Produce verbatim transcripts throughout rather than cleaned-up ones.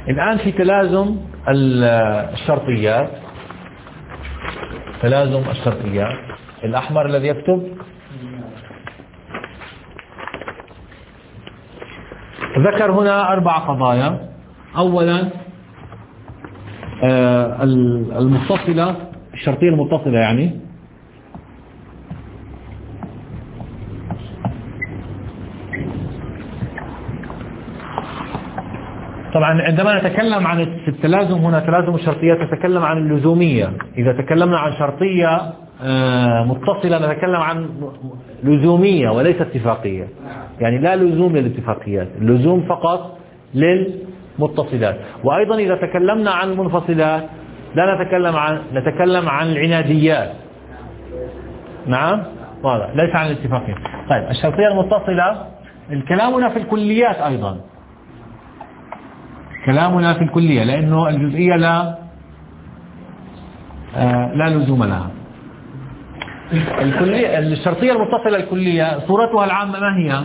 الآن في تلازم الشرطيات، تلازم الشرطيات. الأحمر الذي يكتب، ذكر هنا أربع قضايا. أولا المتصلة، الشرطية المتصلة يعني طبعا عندما نتكلم عن التلازم هنا تلازم الشرطيات نتكلم عن اللزومية. إذا تكلمنا عن شرطية متصلة نتكلم عن لزومية وليس اتفاقية، يعني لا لزوم للاتفاقيات، اللزوم فقط للمتصلات. وأيضا إذا تكلمنا عن المنفصلات لا نتكلم عن نتكلم عن العناديات. نعم واضح، ليس عن الاتفاقية. طيب الشرطية المتصلة كلامنا في الكليات، أيضا كلامنا في الكلية، لأنه الجزئية لا آه لا لزوم لها. الكلية الشرطية المتصلة الكلية صورتها العامة ما هي؟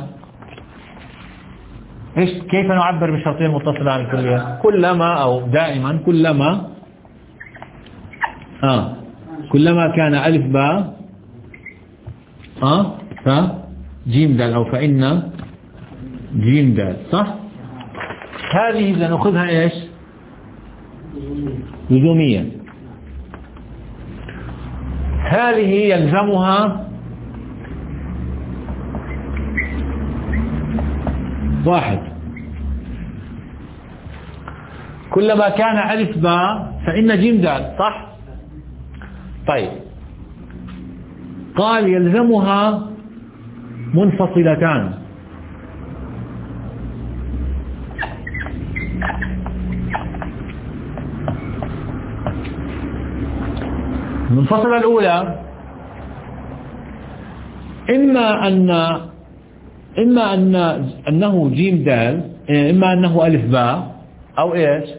إيش كيف نعبر بالشرطية المتصلة عن الكلية؟ كلما أو دائما كلما آه كلما كان ألف باء آه ف جيم دال أو فإن جيم دال، صح؟ هذه إذا نأخذها إيش؟ لزومية. هذه يلزمها واحد، كلما كان ألف باء فإن جيم دال، صح؟ طيب قال يلزمها منفصلتان. المنفصلة الأولى إما أن إما أن أنه جيم دال، إما أنه ألف باء، أو إيش؟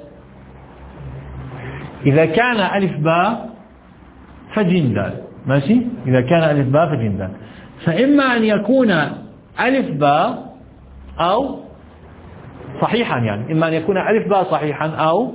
إذا كان ألف باء فجيم دال، ماشي؟ إذا كان ألف باء فجيم دال. فإما أن يكون ألف باء أو صحيحا، يعني إما أن يكون ألف باء صحيحا أو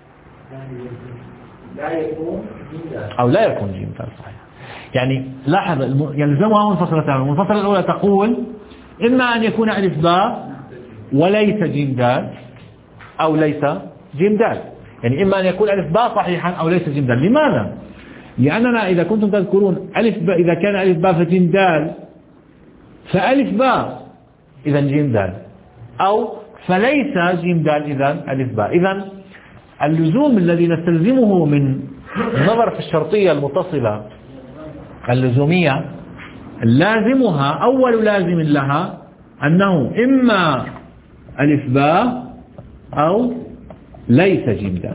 لا يكون أو لا يكون جيم دال صحيح. يعني لاحظ يلزمها منفصلتان. المنفصلة الأولى تقول إما أن يكون ألف باء وليس جيم دال أو ليس جيم دال، يعني إما أن يكون ألف باء صحيحا أو ليس جيم دال. لماذا؟ لأننا إذا كنتم تذكرون ألف باء، إذا كان ألف باء فجيم دال، فألف باء إذا جيم دال، أو فليس جيم دال إذا ألف باء. إذا اللزوم الذي نستلزمه من النظر في الشرطية المتصلة اللزومية لازمها، أول لازم لها أنه إما ألف باء أو ليس جيم دال،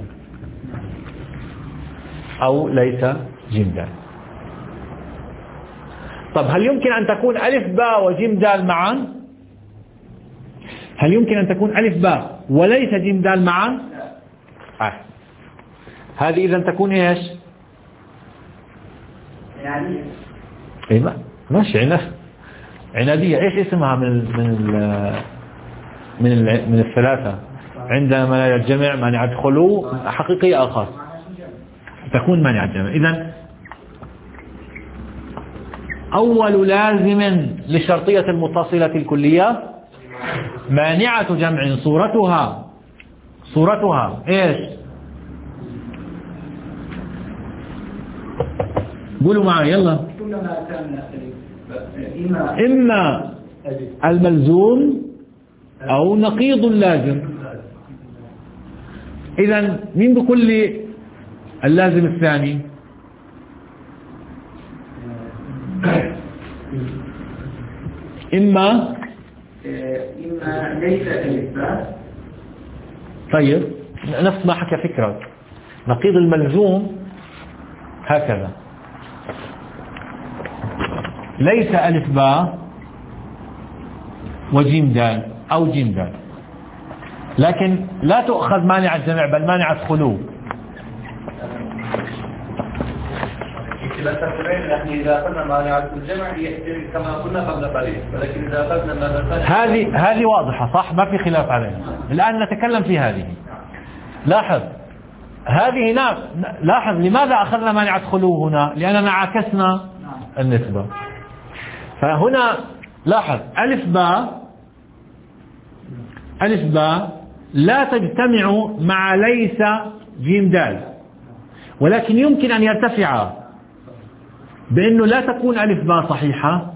أو ليس جيم دال. طب هل يمكن أن تكون ألف باء وجيم دال معا؟ هل يمكن أن تكون ألف باء وليس جيم دال معا؟ آه. هذه إذا تكون إيش؟ عنادية. إيه ماشي، عناد عنادية. إيش اسمها من ال من ال من ال من الثلاثة؟ عندما لا يجمع مانع الخلو حقيقي آخر تكون مانع الجمع. إذا أول لازم للشرطية المتصلة الكلية مانعة جمع صورتها صورتها إيش؟ قولوا معي يلا. إما الملزوم أو نقيض اللازم. إذا مين بيقول لي اللازم الثاني؟ إما إما ليس ألف باء. طيب نفس ما حكى فكرة. نقيض الملزوم هكذا، ليس ألف باء وجيم دال أو جيم دال، لكن لا تؤخذ مانع الجمع بل مانع الخلو. إذا أخذنا مانع الجمع يحتمل كما قلنا قبل قليل، ولكن إذا أخذنا مانع هذه هذه واضحة صح، ما في خلاف عليها. الآن نتكلم في هذه. لاحظ هذه هناك، لاحظ لماذا أخذنا مانعة خلو هنا؟ لأننا عكسنا النسبة. فهنا لاحظ ألف باء ألف باء لا تجتمع مع ليس جيم دال، ولكن يمكن أن يرتفع بأنه لا تكون ألف باء صحيحة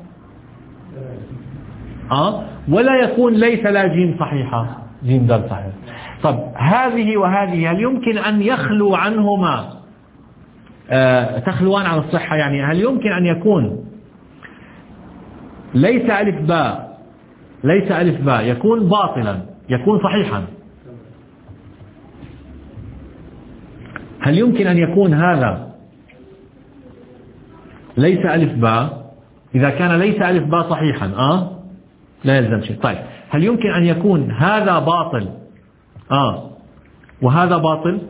أه؟ ولا يكون ليس لا جيم صحيحة، جيم دال صحيح. طب هذه وهذه هل يمكن أن يخلو عنهما آه تخلوان عن الصحة؟ يعني هل يمكن أن يكون ليس ألف باء ليس ألف باء يكون باطلا يكون صحيحا؟ هل يمكن أن يكون هذا ليس ألف باء إذا كان ليس ألف باء صحيحا أه لا يلزم شيء. طيب هل يمكن أن يكون هذا باطل آه وهذا باطل؟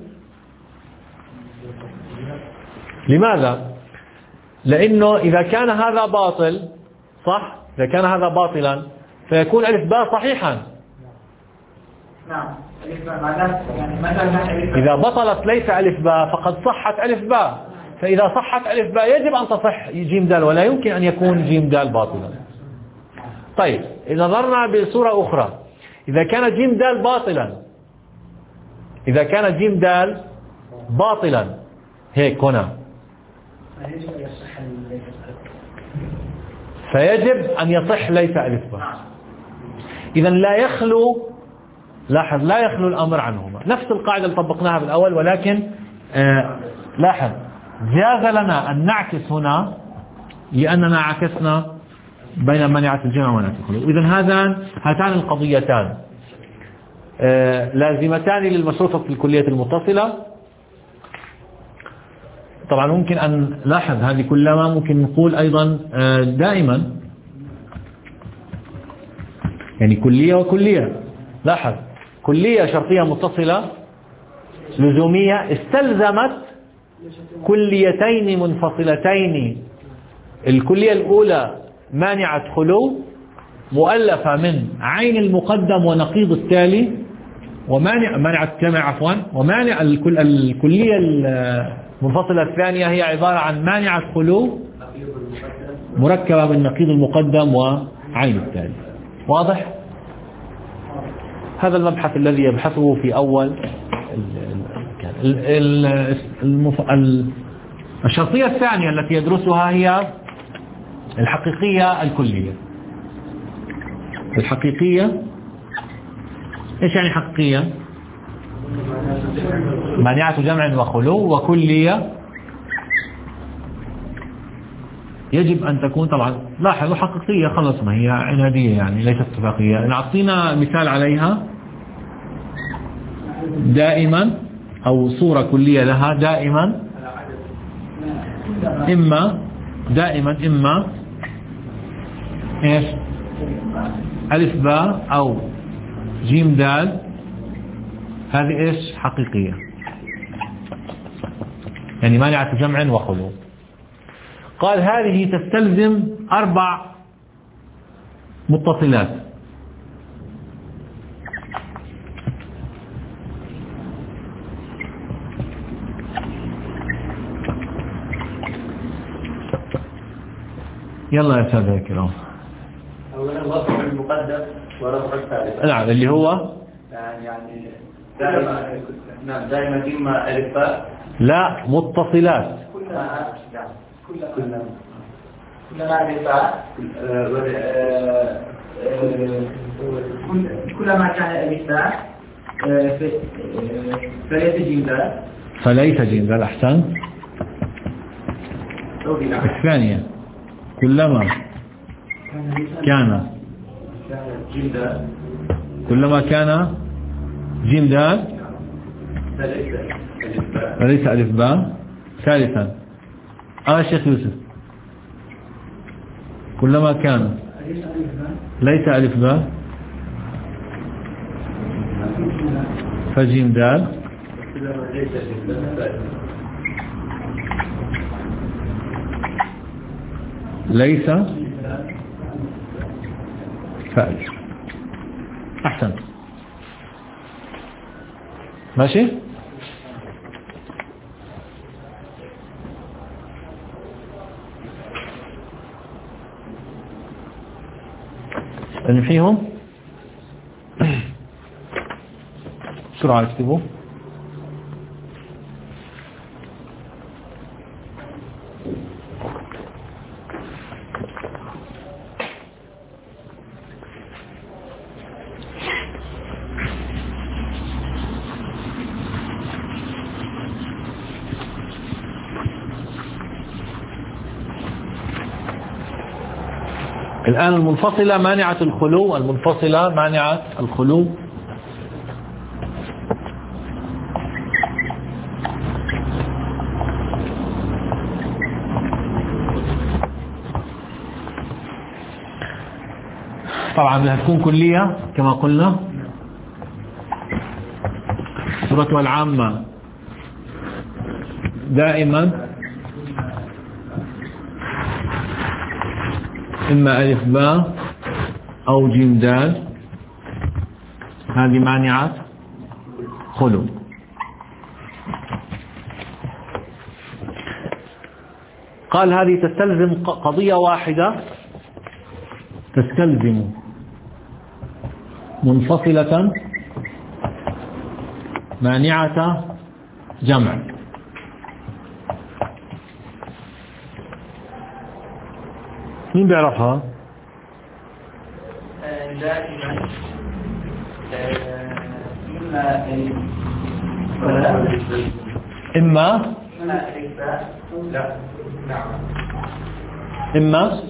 لماذا؟ لأنه إذا كان هذا باطل صح، إذا كان هذا باطلا فيكون ألف باء صحيحا. نعم يعني مثلا إذا بطلت ليس ألف باء فقد صحت ألف باء، فإذا صحت ألف باء يجب أن تصح جيم دال، ولا يمكن أن يكون جيم دال باطلا. طيب إذا نظرنا بصورة أخرى، إذا كان جيم دال باطلا إذا كان جيم دال باطلا هيك هنا فيجب أن يصح ليس ألف باء. إذا لا يخلو، لاحظ لا يخلو الأمر عنهما، نفس القاعدة اللي طبقناها بالأول، ولكن آه لاحظ جاز لنا أن نعكس هنا لأننا عكسنا بين مانعة الجمع ومانعة الخلو. إذن هذان هاتان القضيتان آه لازمتان للمشروطة في الكلية المتصلة. طبعا ممكن أن لاحظ هذه كلها ممكن نقول أيضا آه دائما يعني كلية وكلية. لاحظ كلية شرطية متصلة لزومية استلزمت كليتين منفصلتين. الكلية الأولى مانعة خلو مؤلفة من عين المقدم ونقيض التالي، ومانع مانعة جمع عفوا ومانع الكل الكلية المنفصلة الثانية هي عبارة عن مانعة خلو مركبة من نقيض المقدم وعين التالي. واضح؟ هذا المبحث الذي يبحثه في أول الشرطية الثانية التي يدرسها هي الحقيقية الكلية. الحقيقية إيش يعني حقيقية؟ مانعة جمع وخلو، وكلية يجب أن تكون طبعا لاحظوا حقيقية خلص ما هي عنادية يعني ليست اتفاقية. نعطينا مثال عليها دائما أو صورة كلية لها دائما إما دائما إما إيش ألف باء أو جيم دال، هذه إيش حقيقية يعني مانعة جمع وخلو. قال هذه تستلزم أربع متصلات. يلا يا سادة الكرام. أولا رفع المقدم ورفع الثالث. نعم اللي هو يعني دائما نعم دائما إما ألف باء لا متصلات كلها كلها كلما ألف باء كلما كان ألف باء فليس جيم دال فليس جيم دال. أحسن. الثانية كلما كان جيم دال كلما كان جيم دال فليس ألف باء. ثالثا آه شيخ يوسف كلما كان ليس ألف باء فجيم دال ليس فألف. أحسن ماشي. تنفيهم بسرعة اكتبوا. الآن المنفصلة مانعة الخلو، المنفصلة مانعة الخلو. طبعا بدها تكون كلية كما قلنا. صورتها العامة دائما إما ألف باء أو جيم دال، هذه مانعة خلو. قال هذه تستلزم قضية واحدة، تستلزم منفصلة مانعة جمع. مين بيعرفها؟ دائما إما إما لا نعم إما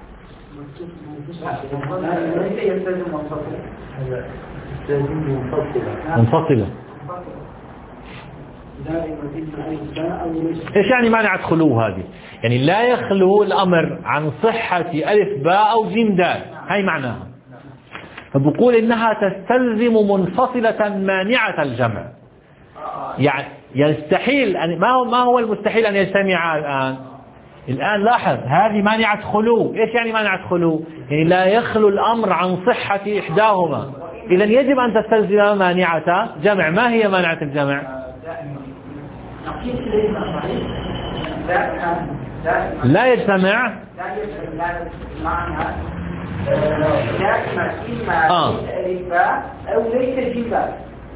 ليس يلتزم منفصلا، يلتزم منفصلا منفصلة. ايش يعني مانعة خلو هذه؟ يعني لا يخلو الامر عن صحة الف باء او جيم دال، هاي معناها. فبقول انها تستلزم منفصلة مانعة الجمع. يعني يستحيل أن ما هو ما هو المستحيل ان يجتمعا الان؟ الان لاحظ هذه مانعة خلو. ايش يعني مانعة خلو؟ يعني لا يخلو الامر عن صحة احداهما، اذا يجب ان تستلزم مانعة جمع. ما هي مانعة الجمع؟ لا يجتمع آه. أو ليس جيبا.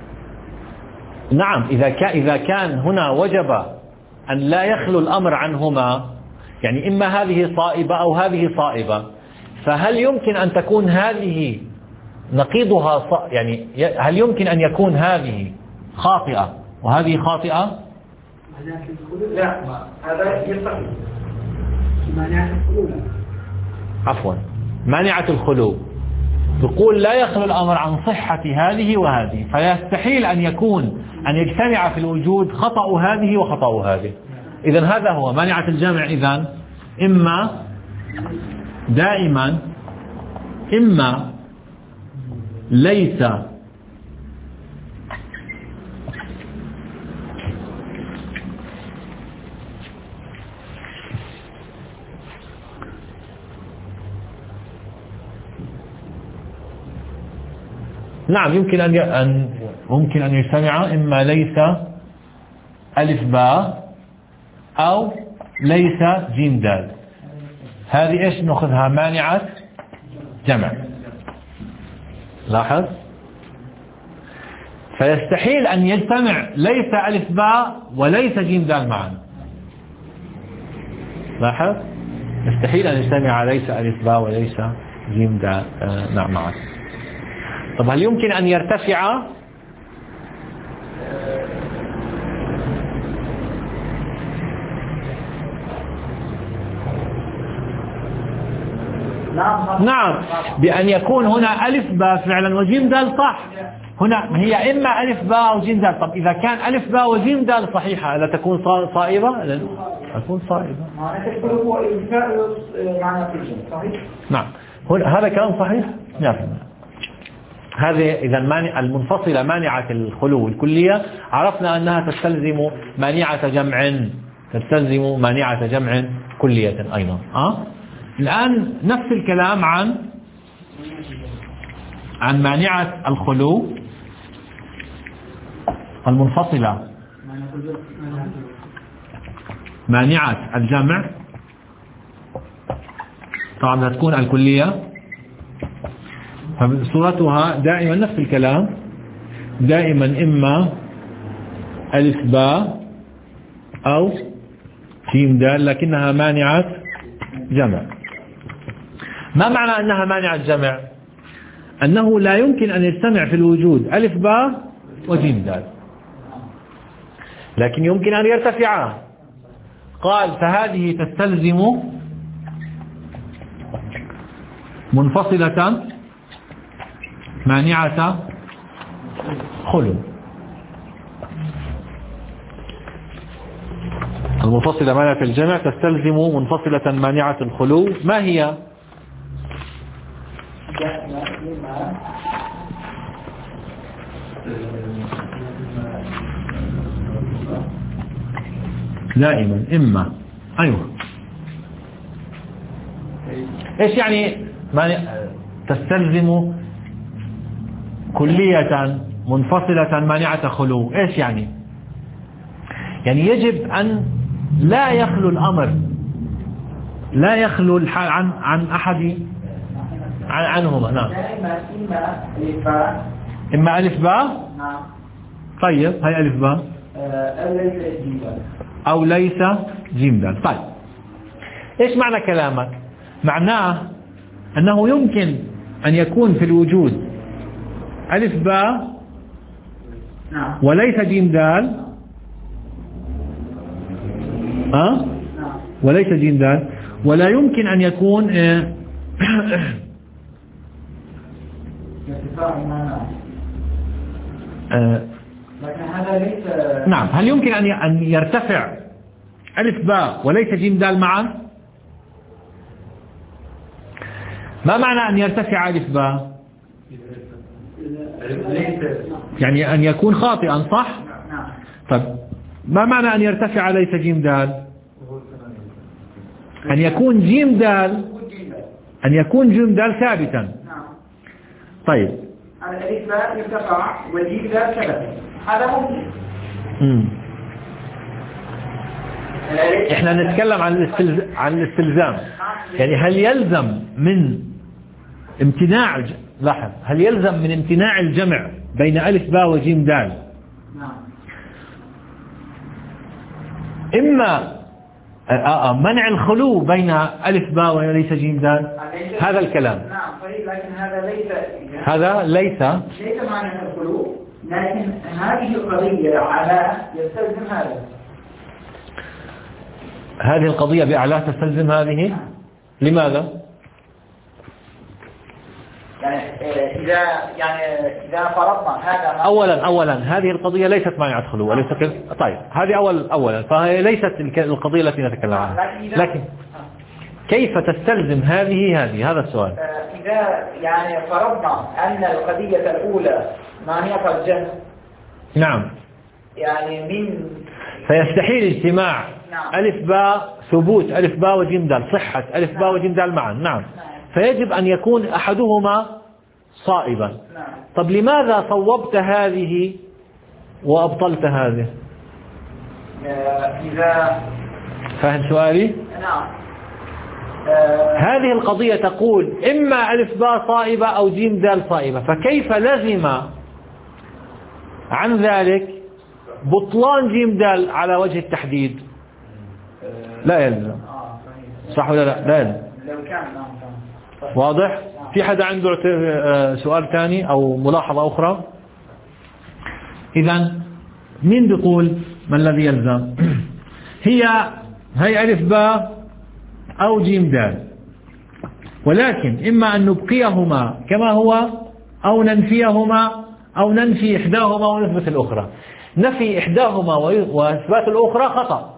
نعم، إذا كان إذا كان هنا وجب أن لا يخلو الأمر عنهما، يعني إما هذه صائبة أو هذه صائبة، فهل يمكن أن تكون هذه نقيضها ص... يعني هل يمكن أن يكون هذه خاطئة وهذه خاطئة؟ لا، هذا يصح. مانعة الخلو. عفوا، مانعة الخلو تقول لا يخلو الأمر عن صحة هذه وهذه، فيستحيل أن يكون أن يجتمع في الوجود خطأ هذه وخطأ هذه. إذن هذا هو مانعة الجمع. إذن إما دائما إما ليس نعم يمكن أن أن ممكن أن يجتمع إما ليس ألف باء أو ليس جيم دال. هذه إيش نأخذها؟ مانعة جمع. لاحظ، فيستحيل أن يجتمع ليس ألف باء وليس جيم دال معا. لاحظ، يستحيل أن يجتمع ليس ألف باء وليس جيم دال آه نعم معا. طب هل يمكن أن يرتفع؟ نعم، بأن يكون هنا ألف باء فعلا وجيم دال صح. هنا هي إما ألف باء أو جيم دال. طب إذا كان ألف باء وجيم دال صحيحة، لا تكون صائبة؟ تكون صائبة. نعم، هذا كلام صحيح. نعم، هذه إذا المنفصلة مانعة الخلو الكلية، عرفنا أنها تستلزم مانعة جمع، تستلزم مانعة جمع كلية أيضا. أه؟ الآن نفس الكلام عن عن مانعة الخلو المنفصلة مانعة الجمع. طبعا تكون الكلية فصورتها دائما نفس الكلام، دائما إما ألف باء أو جيم دال، لكنها مانعة جمع. ما معنى أنها مانعة جمع؟ أنه لا يمكن أن يجتمع في الوجود ألف باء وجيم دال، لكن يمكن أن يرتفعا. قال فهذه تستلزم منفصلة مانعة خلو. المنفصلة مانعة الجمع تستلزم منفصلة مانعة الخلو. ما هي؟ دائما إما. أيوه، إيش يعني تستلزم كلية منفصلة مانعة خلو؟ إيش يعني؟ يعني يجب أن لا يخلو الأمر، لا يخلو الحال عن عن أحد عن عنهما. نعم. إما ألف باء. نعم. طيب هاي ألف باء أو ليس جيم دال. طيب إيش معنى كلامك؟ معناه أنه يمكن أن يكون في الوجود ألف باء وليس جيم دال، أه؟ وليس جيم دال، ولا يمكن أن يكون آه آه لكن هذا ليس. نعم. هل يمكن أن يرتفع ألف باء وليس جيم دال معا؟ ما معنى أن يرتفع ألف باء؟ يعني أن يكون خاطئا، صح؟ طيب ما معنى أن يرتفع ليس جيم دال؟ أن يكون جيم دال أن يكون جيم دال ثابتا. طيب الألف باء يرتفع والجيم دال ثابت، هذا ممكن. امم احنا نتكلم عن الاستلز... عن الاستلزام. يعني هل يلزم من امتناع ج... لاحظ، هل يلزم من امتناع الجمع بين ألف باء وجيم دال إما آه آه منع الخلو بين ألف باء وليس جيم دال؟ هذا الكلام. نعم صحيح، لكن هذا ليس هذا ليس ليس معنى الخلو، لكن هذه القضية على يستلزم هذا. هذه القضية بأعلاه تستلزم هذه. لماذا؟ يعني إذا يعني إذا فرضنا هذا أولا أولا هذه القضية ليست مانعة خلو وليس كل... طيب هذه أول أولا فهي ليست القضية التي نتكلم عنها، لكن كيف تستلزم هذه هذه هذا السؤال. إذا يعني فرضنا أن القضية الأولى مانعة الجمع. نعم. يعني من فيستحيل اجتماع نعم. ألف باء، ثبوت ألف باء وجيم دال، صحة ألف باء وجيم دال معا. نعم. نعم فيجب أن يكون أحدهما صائبا. نعم. طب لماذا صوبت هذه وأبطلت هذه؟ إذا فاهم سؤالي؟ نعم. هذه القضية تقول إما ألف باء صائبة أو جيم دال صائبة، فكيف لزم عن ذلك بطلان جيم دال على وجه التحديد؟ لا يلزم، صح ولا لا؟ لا يلزم. واضح؟ في حدا عنده سؤال ثاني أو ملاحظة أخرى؟ إذن مين بيقول ما الذي يلزم؟ هي هي ألف باء أو جيم دال، ولكن إما أن نبقيهما كما هو أو ننفيهما أو ننفي إحداهما ونثبت الأخرى. نفي إحداهما وإثبات الأخرى خطأ.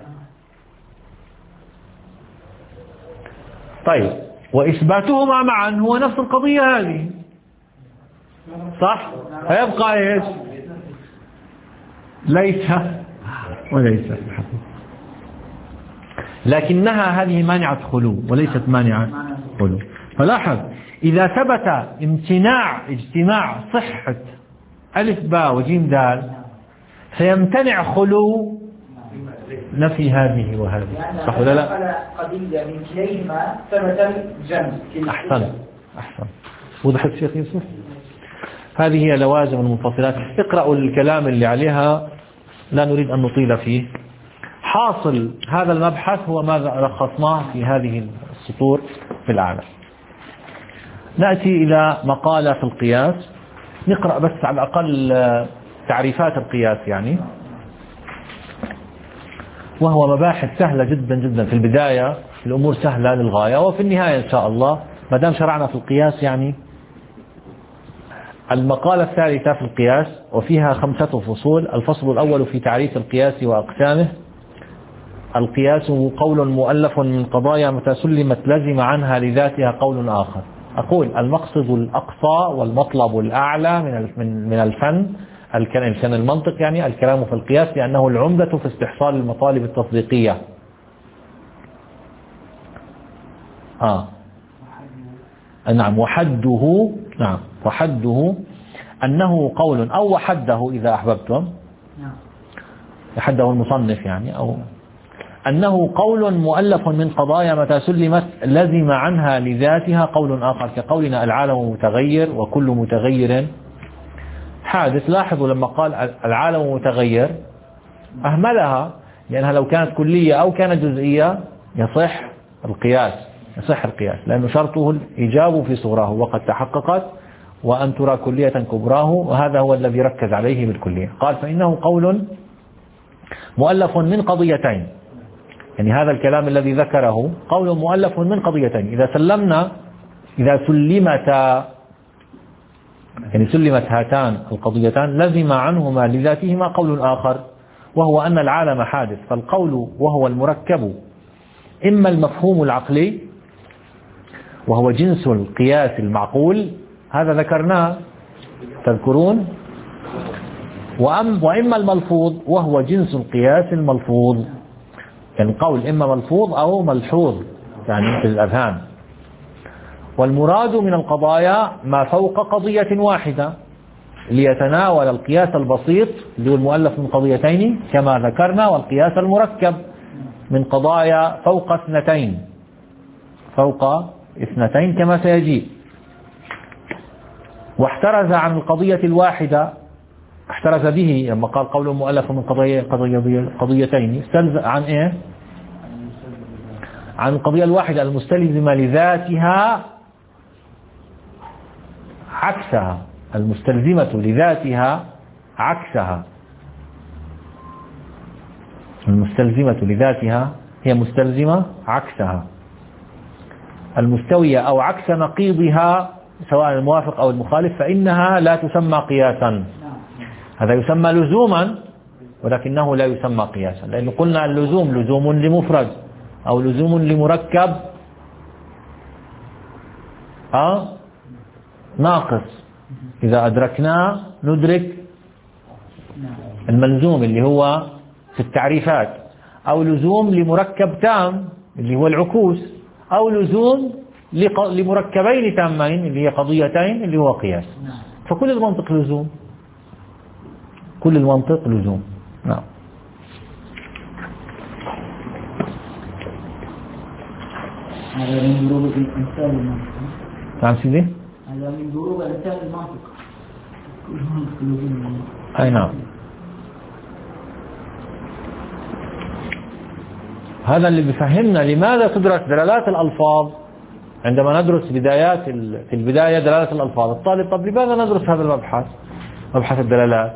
طيب وإثباتهما معا هو نفس القضية هذه، صح؟ فيبقى إيش؟ ليس وليس، لكنها هذه مانعة خلو وليست مانعة خلو. فلاحظ إذا ثبت امتناع اجتماع صحة ألف باء وجيم دال سيمتنع خلو نفي هذه وهذه، صح ولا لا؟ قضية من كليهما ثبت الجمع. أحسن أحسن وضحت شيخ يوسف؟ هذه هي لوازم المنفصلات. اقرأوا الكلام اللي عليها، لا نريد أن نطيل فيه. حاصل هذا المبحث هو ماذا لخصناه في هذه السطور في الأعلى. نأتي إلى مقالة في القياس، نقرأ بس على الأقل تعريفات القياس يعني، وهو مباحث سهلة جدا جدا. في البداية الأمور سهلة للغاية، وفي النهاية إن شاء الله ما دام شرعنا في القياس يعني. المقالة الثالثة في القياس وفيها خمسة فصول. الفصل الأول في تعريف القياس وأقسامه. القياس قول مؤلف من قضايا متى سلمت لزم عنها لذاتها قول آخر. أقول المقصد الأقصى والمطلب الأعلى من من الفن الكلام المنطق يعني الكلام في القياس، لأنه العمدة في استحصال المطالب التصديقية. آه. نعم وحده نعم وحده أنه قول أو وحده إذا أحببتم، حده المصنف يعني، أو أنه قول مؤلف من قضايا متى سلمت لزم عنها لذاتها قول آخر، كقولنا العالم متغير وكل متغير حادث. لاحظوا لما قال العالم متغير أهملها، لأنها لو كانت كلية أو كانت جزئية يصح القياس، يصح القياس لأنه شرطه الإيجاب في صغراه وقد تحققت، وأن ترى كلية كبراه، وهذا هو الذي ركز عليه بالكلية. قال فإنه قول مؤلف من قضيتين، يعني هذا الكلام الذي ذكره قول مؤلف من قضيتين. إذا سلمنا إذا سلمتا يعني سلمت هاتان القضيتان لزم عنهما لذاتهما قول آخر، وهو أن العالم حادث. فالقول وهو المركب إما المفهوم العقلي وهو جنس القياس المعقول، هذا ذكرناه تذكرون، وإما الملفوظ وهو جنس القياس الملفوظ. يعني القول إما ملفوظ أو ملحوظ يعني في الأذهان. والمراد من القضايا ما فوق قضية واحدة ليتناول القياس البسيط اللي هو المؤلف من قضيتين كما ذكرنا، والقياس المركب من قضايا فوق اثنتين فوق اثنتين كما سيجيء. واحترز عن القضية الواحدة، احترز به لما قال قول مؤلف من قضية قضية قضيتين، استلزم عن ايه؟ عن القضية الواحدة المستلزمة لذاتها عكسها، المستلزمة لذاتها عكسها. المستلزمة لذاتها هي مستلزمة عكسها، المستوية أو عكس نقيضها سواء الموافق أو المخالف فإنها لا تسمى قياسا. هذا يسمى لزوما ولكنه لا يسمى قياسا، لأنه قلنا اللزوم لزوم لمفرد أو لزوم لمركب أه؟ ناقص. إذا أدركناه ندرك الملزوم اللي هو في التعريفات، أو لزوم لمركب تام اللي هو العكوس، أو لزوم لمركبين تامين اللي هي قضيتين اللي هو قياس. فكل المنطق لزوم، كل المنطق لزوم. نعم. هذا من ضروب الإنسان المنطق. نعم سيدي. هذا من ضروب الإنسان المنطق. أي نعم. هذا اللي بيفهمنا لماذا تدرس دلالات الألفاظ عندما ندرس بدايات في البداية دلالات الألفاظ. الطالب طب لماذا ندرس هذا المبحث، مبحث الدلالات؟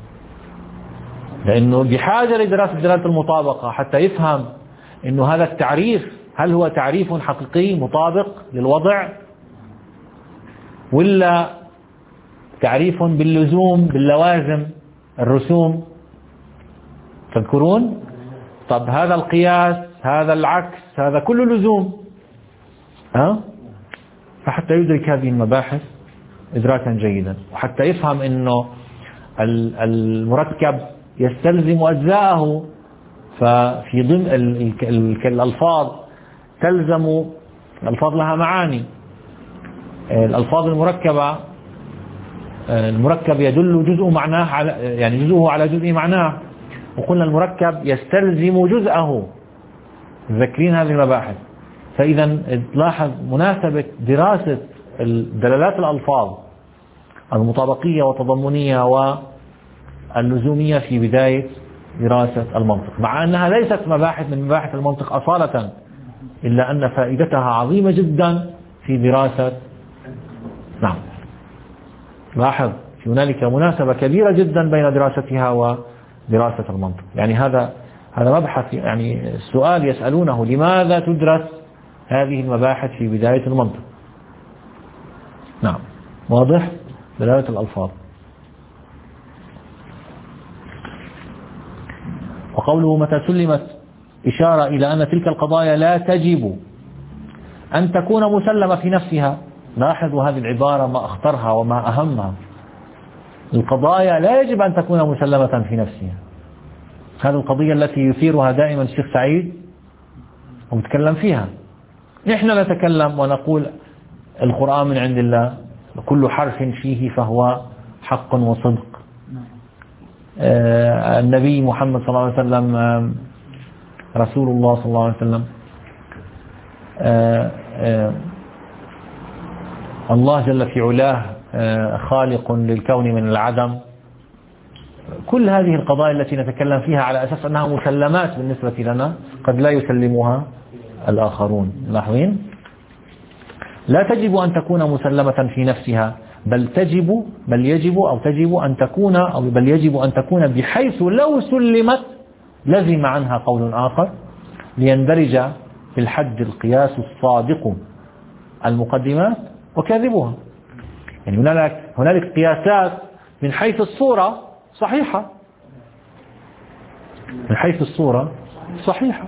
لأنه بحاجة لدراسة دلالة المطابقة حتى يفهم أنه هذا التعريف هل هو تعريف حقيقي مطابق للوضع ولا تعريف باللزوم باللوازم الرسوم. تذكرون؟ طب هذا القياس هذا العكس هذا كله لزوم ها؟ فحتى يدرك هذه المباحث إدراكا جيدا، وحتى يفهم أنه المركب يستلزم أجزاءه، ففي ضمن الألفاظ تلزم الألفاظ لها معاني. الألفاظ المركبة المركب يدل جزء معناه على يعني جزءه على جزء معناه، وقلنا المركب يستلزم جزءه. ذكرين هذه المباحث. فإذا لاحظ مناسبة دراسة دلالات الألفاظ المطابقية والتضمنية واللزومية في بداية دراسة المنطق، مع أنها ليست مباحث من مباحث المنطق أصالة، إلا أن فائدتها عظيمة جدا في دراسة. نعم، لاحظ هنالك مناسبة كبيرة جدا بين دراستها ودراسة المنطق. يعني هذا هذا مبحث، يعني السؤال يسألونه لماذا تدرس هذه المباحث في بداية المنطق. نعم، واضح؟ دلالة الألفاظ. وقوله متى سلمت إشارة إلى أن تلك القضايا لا تجب أن تكون مسلمة في نفسها. لاحظوا هذه العبارة ما أخطرها وما أهمها. القضايا لا يجب أن تكون مسلمة في نفسها. هذه القضية التي يثيرها دائما الشيخ سعيد ونتكلم فيها. نحن نتكلم ونقول القرآن من عند الله، كل حرف فيه فهو حق وصدق. آه النبي محمد صلى الله عليه وسلم آه رسول الله صلى الله عليه وسلم. آه آه الله جل في علاه آه خالق للكون من العدم. كل هذه القضايا التي نتكلم فيها على أساس أنها مسلمات بالنسبة لنا قد لا يسلمها الآخرون. لاحظين؟ لا تجب أن تكون مسلمة في نفسها، بل تجب بل يجب أو تجب أن تكون أو بل يجب أن تكون بحيث لو سلمت لزم عنها قول آخر ليندرج في الحد القياس الصادق المقدمات وكاذبها. يعني هنالك هنالك قياسات من حيث الصورة صحيحة، من حيث الصورة صحيحة،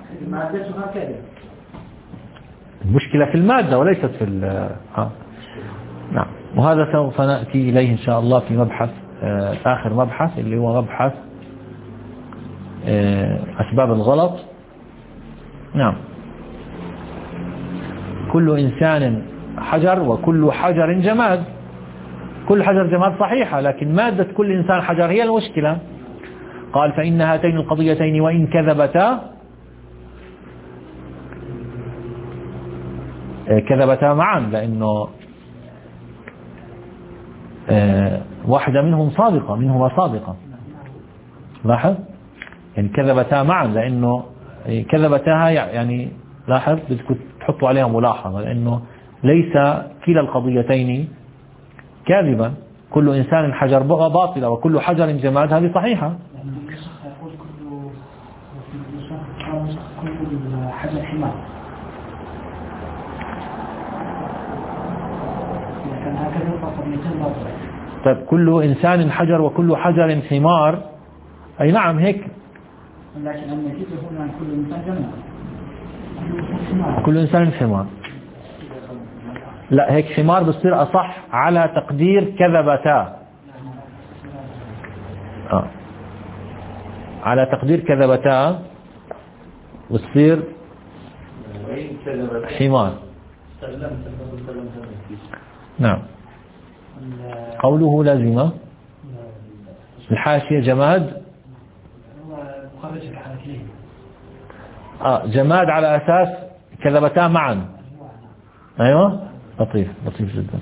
المشكلة في المادة وليست في ها. نعم، وهذا سوف نأتي إليه إن شاء الله في مبحث آه آخر مبحث اللي هو مبحث آه أسباب الغلط. نعم، كل إنسان حجر وكل حجر جماد. كل حجر جماد صحيحة، لكن مادة كل إنسان حجر هي المشكلة. قال فإن هاتين القضيتين وإن كذبتا كذبتا معا، لأنه واحدة منهم صادقة منهما صادقة. لاحظ، يعني كذبتا معا، لأنه كذبتاها يعني لاحظ بدكم تحطوا عليها ملاحظة، لأنه ليس كلا القضيتين كاذبا. كل إنسان حجر باطلة وكل حجر جماد هذه صحيحة. حجر حمار. طيب كل إنسان حجر وكل حجر حمار، أي نعم هيك. لكن النتيجة هنا كل إنسان جماد. كل إنسان حمار. لا، هيك حمار بصير أصح على تقدير كذبتا. آه. على تقدير كذبتا وتصير حمار. نعم. قوله لازمة الحاشية جماد. آه جماد على أساس كذبتا معا. أيوة، لطيف لطيف جدا.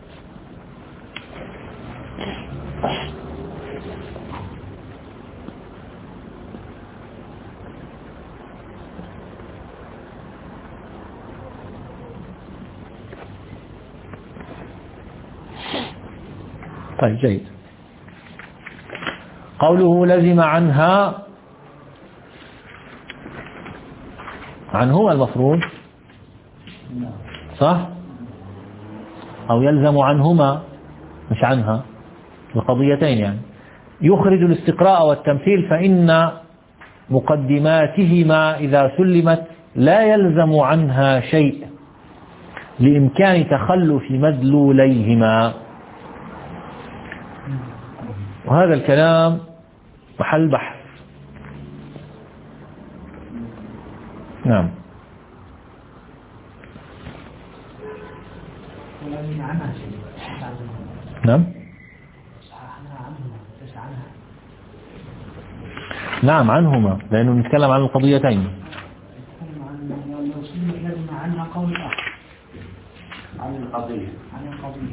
طيب جيد. قوله لزم عنها، عنه المفروض صح، أو يلزم عنهما مش عنها، القضيتين يعني. يخرج الاستقراء والتمثيل، فإن مقدماتهما إذا سلمت لا يلزم عنها شيء لإمكان تخلف مدلوليهما. وهذا الكلام محل بحث. نعم. نعم نعم عنهما، لأنه نتكلم عن القضيتين. القضية. عن القضية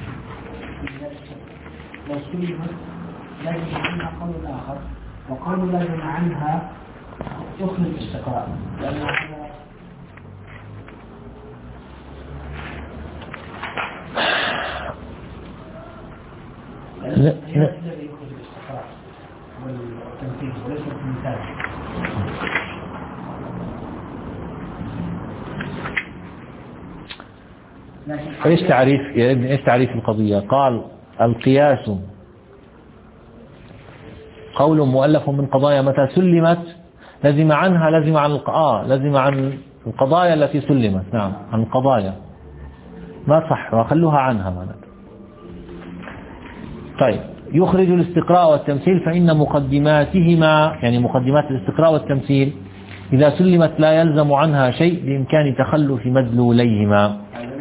لو سلمت لازم عنها قول آخر، وقول لازم عنها يخرج الاستقراء، لأن هذا لا لا الذي يخرج الاستقراء والتنفيذ وليس المثال. ايش تعريف يا ابني ايش تعريف القضية؟ قال القياس قول مؤلف من قضايا متى سلمت لزم عنها لزم عن القضاء لزم عن القضايا التي سلمت. نعم عن القضايا ما صح وخلوها عنها معناته. طيب يخرج الاستقراء والتمثيل فإن مقدماتهما يعني مقدمات الاستقراء والتمثيل إذا سلمت لا يلزم عنها شيء بإمكان تخلف مدلوليهما.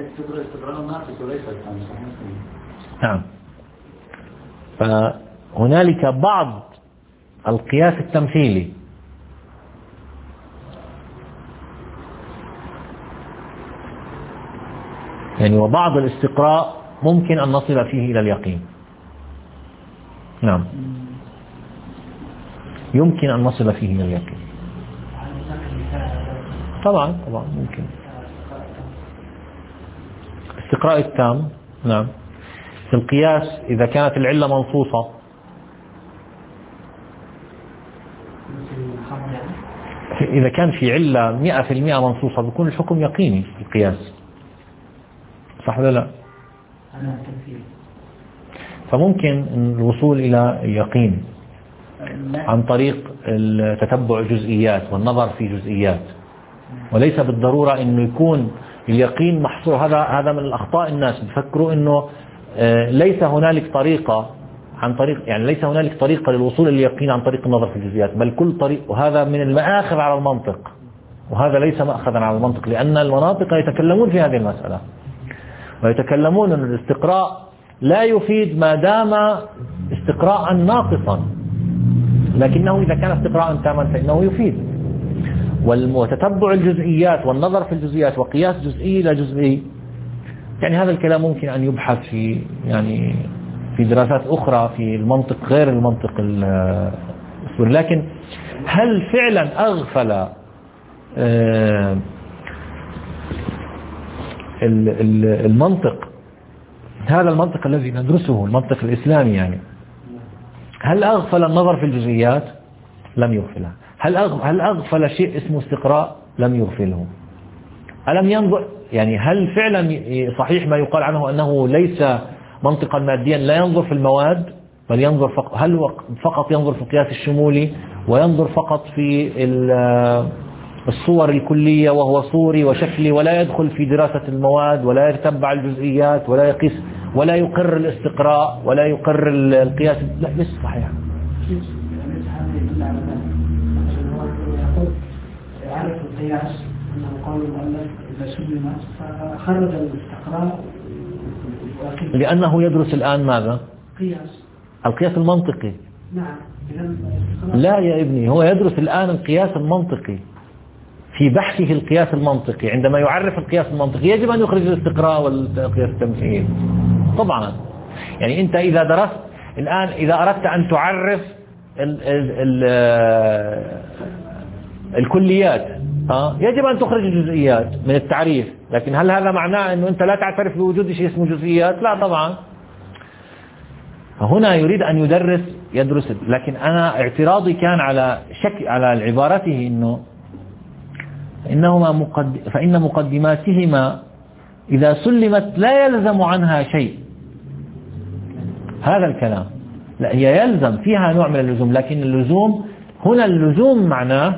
نعم. فهنالك بعض القياس التمثيلي يعني وبعض الاستقراء ممكن أن نصل فيه إلى اليقين. نعم يمكن أن نصل فيه إلى اليقين. طبعا طبعا ممكن استقراء التام. نعم في القياس إذا كانت العلة منصوصة إذا كان في علة مئة في المئة منصوصة بيكون الحكم يقيني في القياس، صح ولا لا؟ فممكن الوصول إلى اليقين عن طريق تتبع جزئيات والنظر في جزئيات، وليس بالضرورة أنه يكون اليقين محصور. هذا هذا من الأخطاء الناس بفكروا أنه ليس هنالك طريقة عن طريق يعني ليس هنالك طريقة للوصول إلى اليقين عن طريق النظر في الجزئيات، بل كل طريق، وهذا من المآخذ على المنطق، وهذا ليس مأخذا على المنطق، لأن المناطق يتكلمون في هذه المسألة ويتكلمون أن الاستقراء لا يفيد ما دام استقراء ناقصا، لكنه إذا كان استقراء تاما فإنه يفيد. وتتبع الجزئيات والنظر في الجزئيات وقياس جزئي إلى جزئي، يعني هذا الكلام ممكن أن يبحث في يعني في دراسات أخرى في المنطق غير المنطق الأصولي. لكن هل فعلا أغفل المنطق هذا المنطق الذي ندرسه المنطق الإسلامي يعني هل أغفل النظر في الجزئيات؟ لم يغفله. هل هل أغفل شيء اسمه استقراء؟ لم يغفله. ألم ينظر يعني هل فعلا صحيح ما يقال عنه أنه ليس منطقا ماديا لا ينظر في المواد بل ينظر فقط هل فقط ينظر في القياس الشمولي وينظر فقط في الصور الكلية وهو صوري وشكلي ولا يدخل في دراسة المواد ولا يتبع الجزئيات ولا يقيس ولا يقر الاستقراء ولا يقر القياس؟ لا ليس صحيح. عارف القياس أنه قول المؤلف إذا سلمت فخرج الاستقراء لأنه يدرس الآن ماذا؟ قياس القياس المنطقي. نعم. لا يا ابني هو يدرس الآن القياس المنطقي في بحثه القياس المنطقي. عندما يعرف القياس المنطقي يجب أن يخرج الاستقراء والقياس التمثيلي طبعا. يعني أنت إذا درست الآن إذا أردت أن تعرف ال ال ال الكليات ها يجب أن تخرج الجزئيات من التعريف، لكن هل هذا معناه أنه أنت لا تعترف بوجود شيء اسمه جزئيات؟ لا طبعا. هنا يريد أن يدرس يدرس، لكن أنا اعتراضي كان على شك على عبارته إنه إنهما مقد فإن مقدماتهما إذا سلمت لا يلزم عنها شيء. هذا الكلام لا هي يلزم فيها نوع من اللزوم، لكن اللزوم هنا اللزوم معناه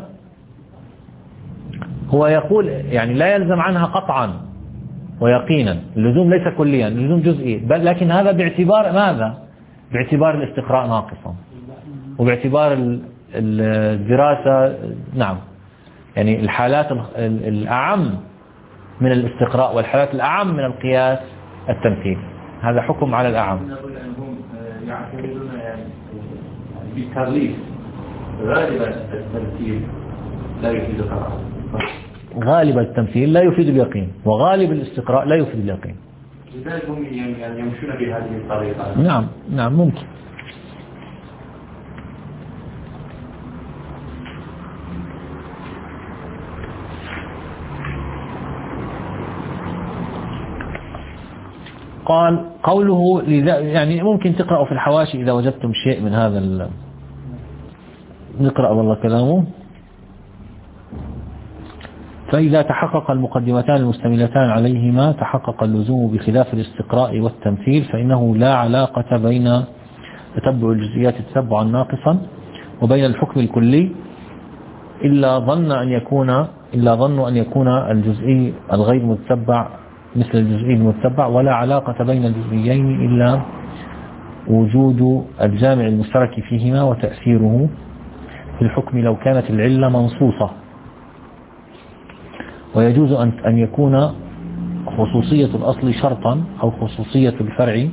هو يقول يعني لا يلزم عنها قطعا ويقينا. اللزوم ليس كليا، اللزوم جزئي، بل لكن هذا باعتبار ماذا؟ باعتبار الاستقراء ناقصا وباعتبار الدراسة. نعم يعني الحالات الأعم من الاستقراء والحالات الأعم من القياس التمثيل، هذا حكم على الأعم. يعتقدون يعني بالتغليف غالبا التمثيل لا يفيد القراءة. غالب التمثيل لا يفيد اليقين وغالب الاستقراء لا يفيد اليقين. لذلك هم يعني يمشون بهذه الطريقة. نعم نعم ممكن. قال قوله يعني ممكن تقرأوا في الحواشي إذا وجدتم شيء من هذا ال... نقرأ والله كلامه. فإذا تحقق المقدمتان المستملتان عليهما تحقق اللزوم بخلاف الاستقراء والتمثيل، فإنه لا علاقة بين تتبع الجزئيات تتبعا ناقصا وبين الحكم الكلي إلا ظن أن يكون إلا ظن أن يكون الجزئي الغير متبع مثل الجزئي المتبع، ولا علاقة بين الجزئيين إلا وجود الجامع المشترك فيهما وتأثيره في الحكم لو كانت العلة منصوصة. ويجوز أن يكون خصوصية الأصل شرطا أو خصوصية الفرع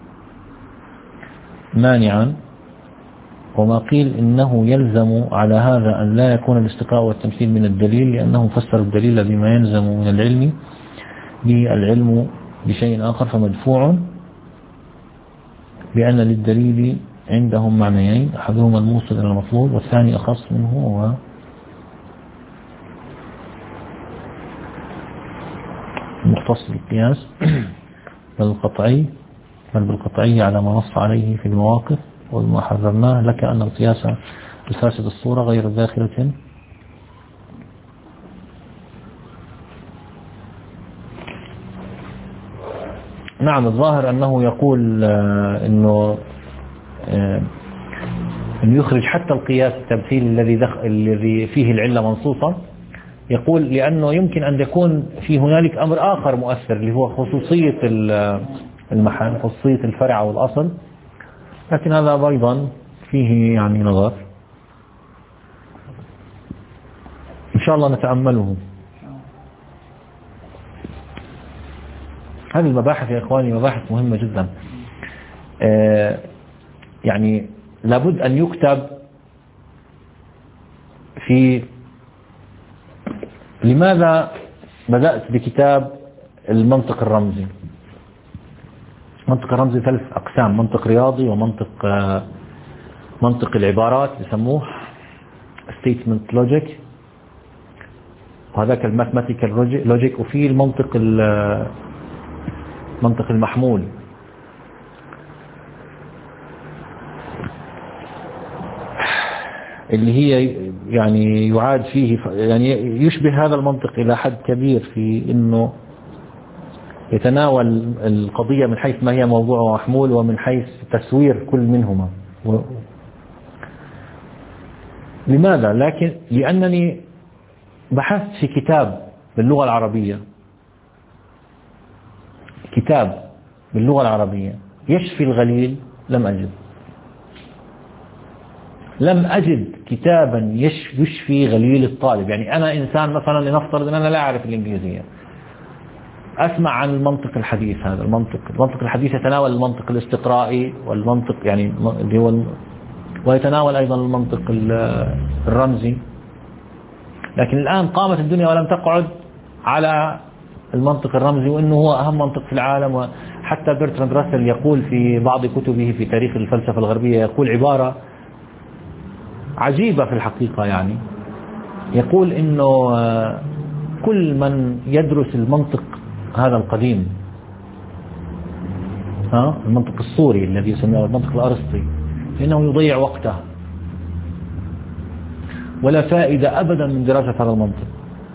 مانعا. وما قيل إنه يلزم على هذا أن لا يكون الاستقراء والتمثيل من الدليل، لأنهم فسروا الدليل بما يلزم من العلم بالعلم بشيء آخر، فمدفوع بأن للدليل عندهم معنيين، أحدهما الموصل إلى المطلوب والثاني أخص منه هو المختص بالقياس بل القطعي بل بالقطعي على ما نص عليه في المواقف. وما حذرناه لك أن القياس الفاسد الصورة غير داخلة نعم. الظاهر أنه يقول أنه أن يخرج حتى القياس التمثيل الذي الذي فيه العلة منصوصة، يقول لأنه يمكن أن يكون في هنالك أمر آخر مؤثر اللي هو خصوصية المحل، خصوصية الفرع أو الأصل، لكن هذا أيضا فيه يعني نظر إن شاء الله نتأمله. هذه المباحث يا إخواني مباحث مهمة جدا، يعني لابد أن يكتب في لماذا بدأت بكتاب المنطق الرمزي. المنطق الرمزي ثلاث أقسام: منطق رياضي، ومنطق منطق العبارات يسموه statement logic، وهذاك الماثماتيكال لوجيك، وفي المنطق المنطق المحمول. اللي هي يعني يعاد فيه يعني يشبه هذا المنطق إلى حد كبير في إنه يتناول القضية من حيث ما هي موضوع محمول ومن حيث تسوير كل منهما. لماذا؟ لكن لأنني بحثت في كتاب باللغة العربية، كتاب باللغة العربية يشفي الغليل، لم أجد لم أجد كتابا يشفي غليل الطالب. يعني أنا إنسان مثلا لنفترض أن أنا لا أعرف الإنجليزية، أسمع عن المنطق الحديث. هذا المنطق المنطق الحديث يتناول المنطق الاستقرائي والمنطق يعني اللي هو، ويتناول أيضا المنطق الرمزي. لكن الآن قامت الدنيا ولم تقعد على المنطق الرمزي، وإنه هو أهم منطق في العالم. وحتى برتراند راسل يقول في بعض كتبه في تاريخ الفلسفة الغربية، يقول عبارة عجيبة في الحقيقة، يعني يقول إنه كل من يدرس المنطق هذا القديم، ها المنطق الصوري الذي يسمونه المنطق الأرسطي، فإنه يضيع وقته، ولا فائدة أبدا من دراسة هذا المنطق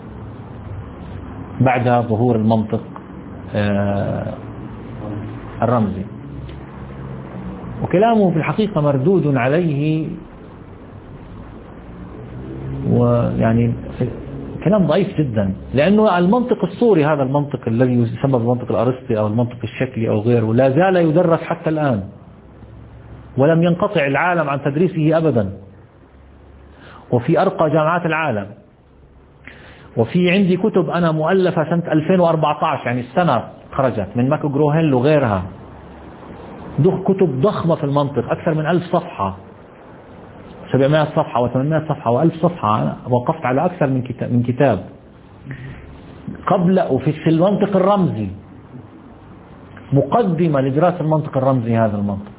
بعد ظهور المنطق الرمزي. وكلامه في الحقيقة مردود عليه، ويعني كلام ضعيف جدا، لأنه المنطق الصوري هذا المنطق الذي يسمى بالمنطق الأرسطي أو المنطق الشكلي أو غيره لا زال يدرس حتى الآن، ولم ينقطع العالم عن تدريسه أبدا، وفي أرقى جامعات العالم. وفي عندي كتب أنا مؤلفة سنة ألفين وأربعة عشر، يعني السنة خرجت من ماكو جروهيل وغيرها، كتب ضخمة في المنطق أكثر من ألف صفحة، سبعمائة صفحة وثمانمائة صفحة وألف صفحة. أنا وقفت على أكثر من كتاب من كتاب قبل. وفي في المنطق الرمزي مقدمة لدراسة المنطق الرمزي هذا المنطق.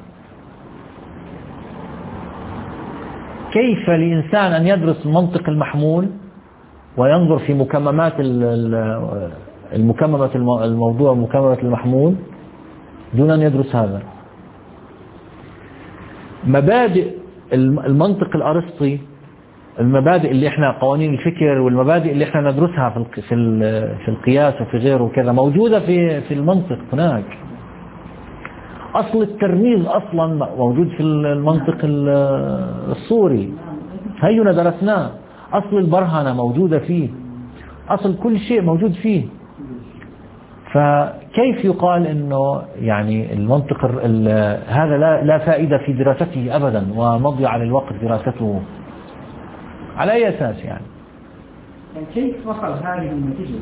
كيف لإنسان أن يدرس المنطق المحمول وينظر في مكممات المكممة الموضوع مكممة المحمول دون أن يدرس هذا؟ مبادئ المنطق الأرسطي، المبادئ اللي احنا قوانين الفكر والمبادئ اللي احنا ندرسها في في القياس وفي غيره وكذا موجودة في في المنطق هناك. أصل الترميز أصلا موجود في المنطق الصوري، هينا درسناه. أصل البرهنة موجودة فيه، أصل كل شيء موجود فيه. فكيف يقال إنه يعني المنطق هذا لا لا فائدة في دراسته أبدا ومضيعة للوقت دراسته؟ على أي أساس يعني؟ يعني كيف وصل هذه النتيجة؟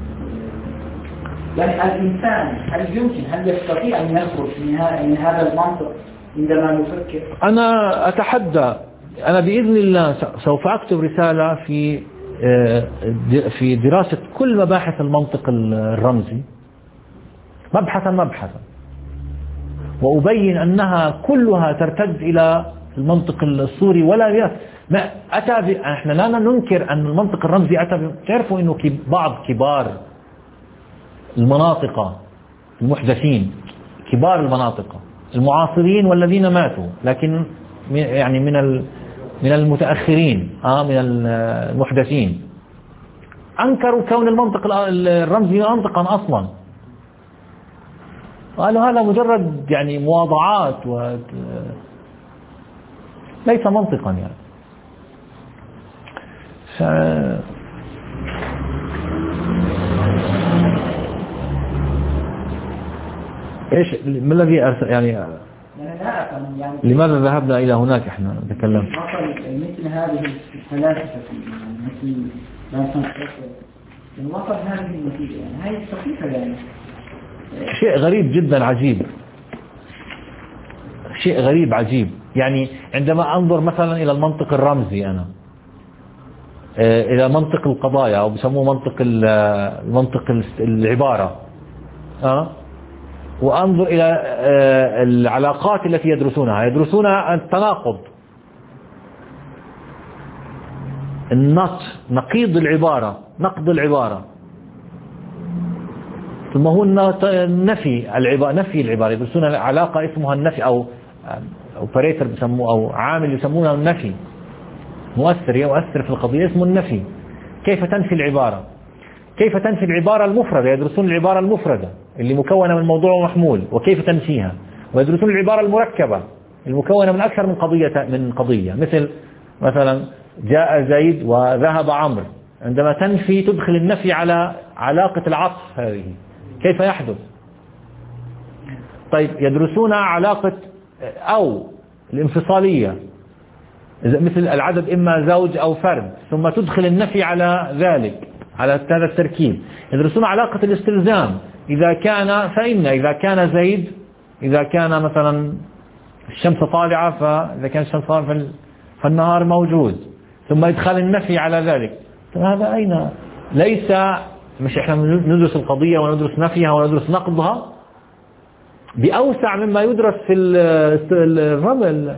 يعني الإنسان هل يمكن هل يستطيع أن يخرج من هذا المنطق عندما يفكر؟ أنا أتحدى، أنا بإذن الله سوف أكتب رسالة في في دراسة كل مباحث المنطق الرمزي مبحثا مبحثا، وأبين أنها كلها ترتد إلى المنطق الصوري. ولا ما أتى ب... احنا لا ننكر أن المنطق الرمزي أتى ب... تعرفوا أنه بعض كبار المناطق المحدثين، كبار المناطق المعاصرين والذين ماتوا، لكن يعني من ال... من المتأخرين آه من المحدثين أنكروا كون المنطق الرمزي منطقا أصلا، قالوا هذا مجرد يعني مواضعات و... ليس منطقا يعني. ف... ايش ما الذي أرسل يعني, يعني لماذا ذهبنا الى هناك؟ احنا نتكلم مثل هذه الفلاسفه مثل مثل وصل هذه النتيجه، يعني هاي الصحيحه يعني شيء غريب جدا عجيب، شيء غريب عجيب. يعني عندما انظر مثلا الى المنطق الرمزي انا الى منطق القضايا او بسموه منطق المنطق العبارة أه؟ وانظر الى العلاقات التي يدرسونها، يدرسون التناقض، النط نقيض العبارة، نقض العبارة، ثم هو النفي العبارة، نفي العبارة، يدرسون علاقة اسمها النفي أو اوبريتور بسموه أو عامل يسمونه النفي، مؤثر يؤثر في القضية اسمه النفي. كيف تنفي العبارة؟ كيف تنفي العبارة المفردة؟ يدرسون العبارة المفردة اللي مكونة من موضوع ومحمول وكيف تنفيها، ويدرسون العبارة المركبة المكونة من أكثر من قضية من قضية، مثل مثلا جاء زيد وذهب عمرو، عندما تنفي تدخل النفي على علاقة العطف هذه كيف يحدث. طيب يدرسون علاقة أو الانفصالية مثل العدد إما زوج أو فرد، ثم تدخل النفي على ذلك على هذا التركيب. يدرسون علاقة الاستلزام، إذا كان فإن، إذا كان زيد، إذا كان مثلا الشمس طالعة فإذا كان الشمس طالعة فالنهار موجود، ثم يدخل النفي على ذلك. هذا أين؟ ليس مش إحنا ندرس القضية وندرس نفيها وندرس نقضها بأوسع مما يدرس في الرمل.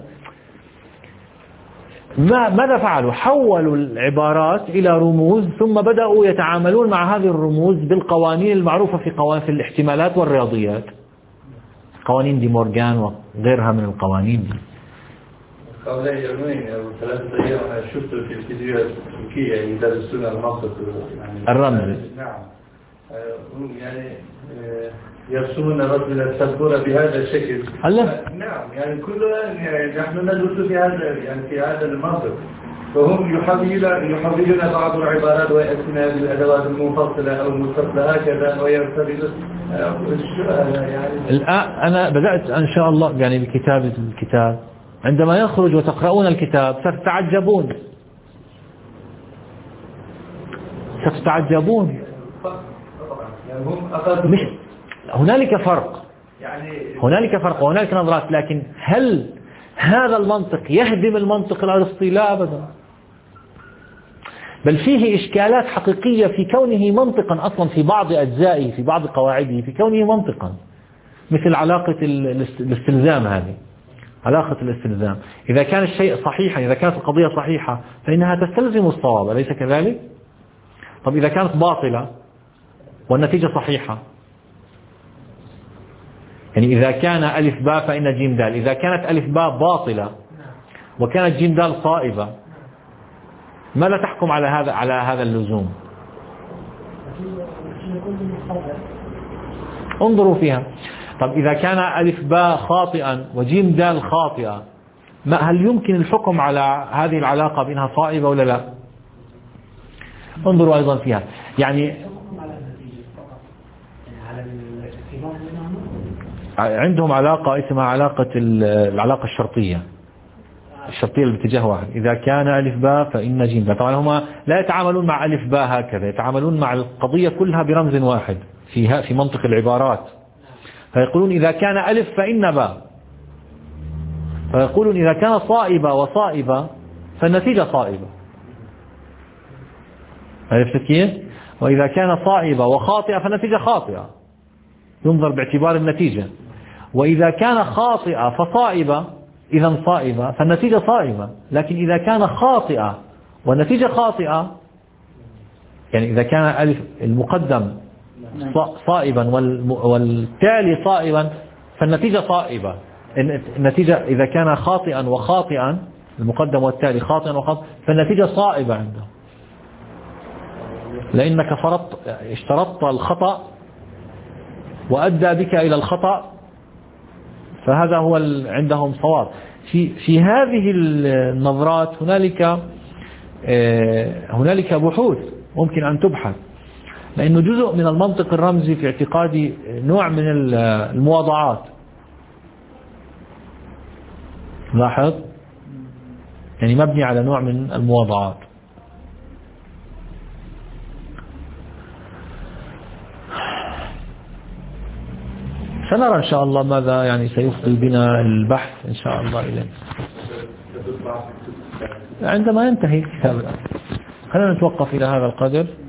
ما ماذا فعلوا؟ حولوا العبارات إلى رموز، ثم بدأوا يتعاملون مع هذه الرموز بالقوانين المعروفة في قوانين في الاحتمالات والرياضيات، قوانين دي مورغان وغيرها من القوانين دي. قبل يومين أو ثلاثة أيام أنا شفت في الفيديوهات التركية يدرسون المنطق يعني الرمزي. نعم يعني يرسمون رجل السبورة بهذا الشكل. نعم يعني كلنا يعني نحن ندرس في هذا يعني في هذا المنطق، فهم يحولون يحولون بعض العبارات ويأتون بالأدوات المنفصلة أو المتصلة هكذا ويرتبط يعني. الآن أنا بدأت إن شاء الله يعني بكتابة الكتاب، عندما يخرج وتقرؤون الكتاب ستتعجبون ستتعجبون مش هنالك فرق، هنالك فرق وهنالك نظرات، لكن هل هذا المنطق يهدم المنطق الأرسطي؟ لا أبدا، بل فيه إشكالات حقيقية في كونه منطقا أصلا في بعض أجزائه، في بعض قواعده، في كونه منطقا. مثل علاقة الاستلزام. هذه علاقة الاستلزام، إذا كان الشيء صحيحا، إذا كانت القضية صحيحة فإنها تستلزم الصواب، أليس كذلك؟ طب إذا كانت باطلة والنتيجة صحيحة، يعني إذا كان ألف باء فإن جيم دال، إذا كانت ألف باء باطلة وكانت جيم دال صائبة، ماذا تحكم على هذا على هذا اللزوم؟ انظروا فيها. طب إذا كان ألف باء خاطئا وجيم دال خاطئة، ما هل يمكن الحكم على هذه العلاقة بأنها صائبة ولا لا؟ انظروا أيضا فيها. يعني عندهم علاقة اسمها علاقة العلاقة الشرطية، الشرطية باتجاه واحد. إذا كان ألف باء فإن جيم دال. طبعا هم لا يتعاملون مع ألف باء هكذا، يتعاملون مع القضية كلها برمز واحد فيها في منطق العبارات. فيقولون إذا كان ألف فإن باء، فيقولون إذا كان صائبة وصائبة فالنتيجة صائبة. عرفت كيف؟ وإذا كان صائبة وخاطئة فالنتيجة خاطئة، ينظر باعتبار النتيجة. وإذا كان خاطئة فصائبة إذا صائبة فالنتيجة صائبة. لكن إذا كان خاطئة والنتيجة خاطئة، يعني إذا كان ألف المقدم صائبا والتالي صائبا فالنتيجة صائبة. النتيجة إذا كان خاطئا وخاطئا، المقدم والتالي خاطئا وخاطئا، فالنتيجة صائبة عنده، لأنك فرضت اشترطت الخطأ وأدى بك إلى الخطأ، فهذا هو عندهم صواب. في في هذه النظرات هنالك هنالك بحوث ممكن أن تبحث، لأنه جزء من المنطق الرمزي في اعتقادي نوع من المواضعات. لاحظ، يعني مبني على نوع من المواضعات. سنرى إن شاء الله ماذا يعني سيفضي بنا البحث إن شاء الله إليه عندما ينتهي الكتاب. خلينا نتوقف إلى هذا القدر.